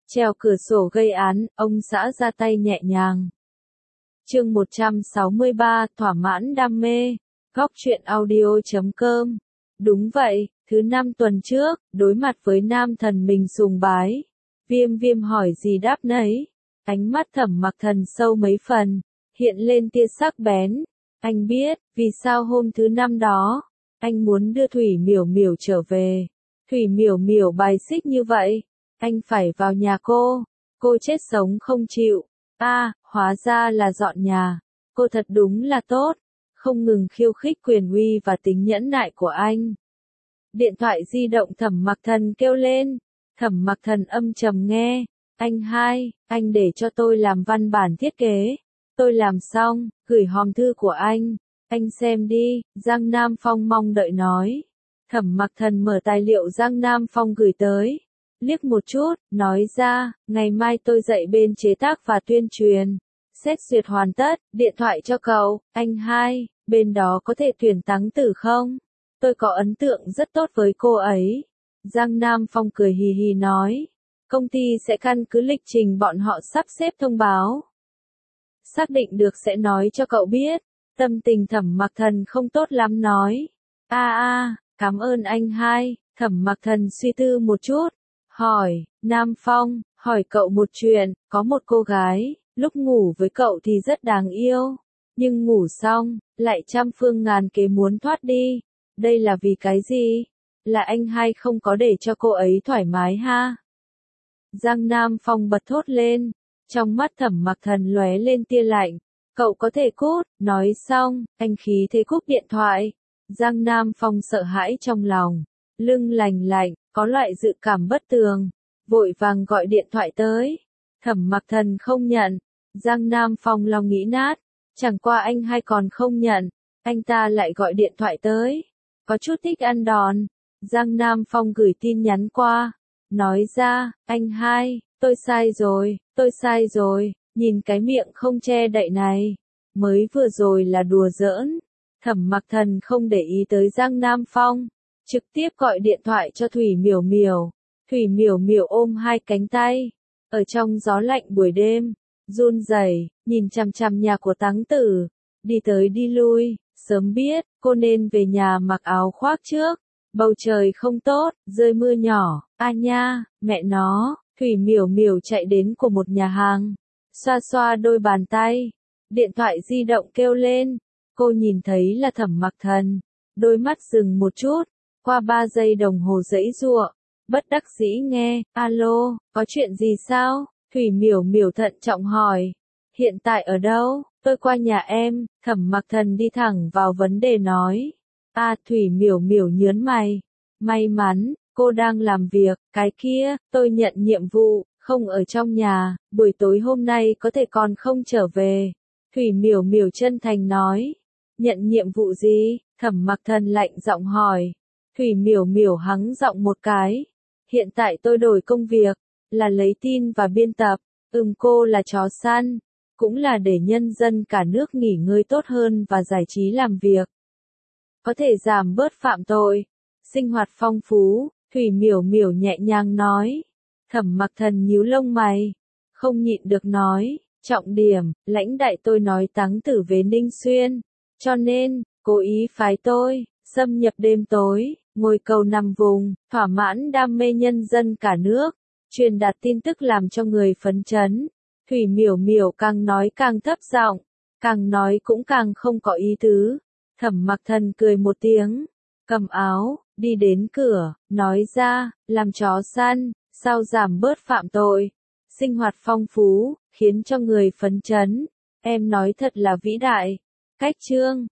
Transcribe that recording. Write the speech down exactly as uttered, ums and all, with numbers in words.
Trèo cửa sổ gây án, ông xã ra tay nhẹ nhàng. Chương một trăm sáu mươi ba, thỏa mãn đam mê. Góc truyện audio chấm com. Đúng vậy, thứ năm tuần trước, đối mặt với nam thần mình sùng bái. Viêm viêm hỏi gì đáp nấy. Ánh mắt Thẩm Mặc Thần sâu mấy phần, hiện lên tia sắc bén. Anh biết, vì sao hôm thứ năm đó, anh muốn đưa Thủy Miểu Miểu trở về. Thủy Miểu Miểu bài xích như vậy. Anh phải vào nhà cô. Cô chết sống không chịu. A, à, hóa ra là dọn nhà. Cô thật đúng là tốt. Không ngừng khiêu khích quyền uy và tính nhẫn nại của anh. Điện thoại di động Thẩm Mặc Thần kêu lên. Thẩm Mặc Thần âm trầm nghe. Anh hai, anh để cho tôi làm văn bản thiết kế. Tôi làm xong, gửi hòm thư của anh. Anh xem đi, Giang Nam Phong mong đợi nói. Thẩm Mặc Thần mở tài liệu Giang Nam Phong gửi tới. Liếc một chút, nói ra, ngày mai tôi dạy bên chế tác và tuyên truyền. Xét duyệt hoàn tất, điện thoại cho cậu, anh hai, bên đó có thể tuyển Táng Tử không? Tôi có ấn tượng rất tốt với cô ấy. Giang Nam Phong cười hì hì nói. Công ty sẽ căn cứ lịch trình bọn họ sắp xếp thông báo. Xác định được sẽ nói cho cậu biết. Tâm tình Thẩm Mặc Thần không tốt lắm nói. A a, cảm ơn anh hai. Thẩm Mặc Thần suy tư một chút. Hỏi, Nam Phong, hỏi cậu một chuyện, có một cô gái, lúc ngủ với cậu thì rất đáng yêu, nhưng ngủ xong, lại trăm phương ngàn kế muốn thoát đi. Đây là vì cái gì? Là anh hai không có để cho cô ấy thoải mái ha? Giang Nam Phong bật thốt lên, trong mắt Thẩm Mặc Thần lóe lên tia lạnh. Cậu có thể cút, nói xong, anh khí thế cúp điện thoại. Giang Nam Phong sợ hãi trong lòng, lưng lành lạnh, có loại dự cảm bất tường, vội vàng gọi điện thoại tới. Thẩm Mặc Thần không nhận. Giang Nam Phong lòng nghĩ nát, chẳng qua anh hai còn không nhận, anh ta lại gọi điện thoại tới. Có chút thích ăn đòn. Giang Nam Phong gửi tin nhắn qua, nói ra, anh hai, tôi sai rồi, tôi sai rồi, nhìn cái miệng không che đậy này, mới vừa rồi là đùa giỡn. Thẩm Mặc Thần không để ý tới Giang Nam Phong, trực tiếp gọi điện thoại cho Thủy Miểu Miểu. Thủy Miểu Miểu ôm hai cánh tay, ở trong gió lạnh buổi đêm, run rẩy, nhìn chằm chằm nhà của Táng Tử, đi tới đi lui, sớm biết, cô nên về nhà mặc áo khoác trước. Bầu trời không tốt, rơi mưa nhỏ, a nha, mẹ nó. Thủy Miểu Miểu chạy đến của một nhà hàng, xoa xoa đôi bàn tay, điện thoại di động kêu lên, cô nhìn thấy là Thẩm Mặc Thần, đôi mắt dừng một chút, qua ba giây đồng hồ giãy giụa, bất đắc dĩ nghe, alo, có chuyện gì sao? Thủy Miểu Miểu thận trọng hỏi, hiện tại ở đâu? Tôi qua nhà em. Thẩm Mặc Thần đi thẳng vào vấn đề nói. A, à, Thủy Miểu Miểu nhớn mày, may mắn, cô đang làm việc, cái kia, tôi nhận nhiệm vụ, không ở trong nhà, buổi tối hôm nay có thể còn không trở về. Thủy Miểu Miểu chân thành nói. Nhận nhiệm vụ gì? Thẩm Mặc Thần lạnh giọng hỏi. Thủy Miểu Miểu hắng giọng một cái. Hiện tại tôi đổi công việc, là lấy tin và biên tập, ừm cô là chó săn, cũng là để nhân dân cả nước nghỉ ngơi tốt hơn và giải trí làm việc. Có thể giảm bớt phạm tội, sinh hoạt phong phú, Thủy Miểu Miểu nhẹ nhàng nói. Thẩm Mặc Thần nhíu lông mày, không nhịn được nói, trọng điểm, lãnh đại tôi nói Táng Tử về Ninh Xuyên, cho nên, cố ý phái tôi, xâm nhập đêm tối, ngồi cầu nằm vùng, thỏa mãn đam mê nhân dân cả nước, truyền đạt tin tức làm cho người phấn chấn. Thủy Miểu Miểu càng nói càng thấp giọng, càng nói cũng càng không có ý tứ. Thẩm Mặc Thần cười một tiếng, cầm áo, đi đến cửa, nói ra, làm chó săn, sao giảm bớt phạm tội, sinh hoạt phong phú, khiến cho người phấn chấn. Em nói thật là vĩ đại. Cách chương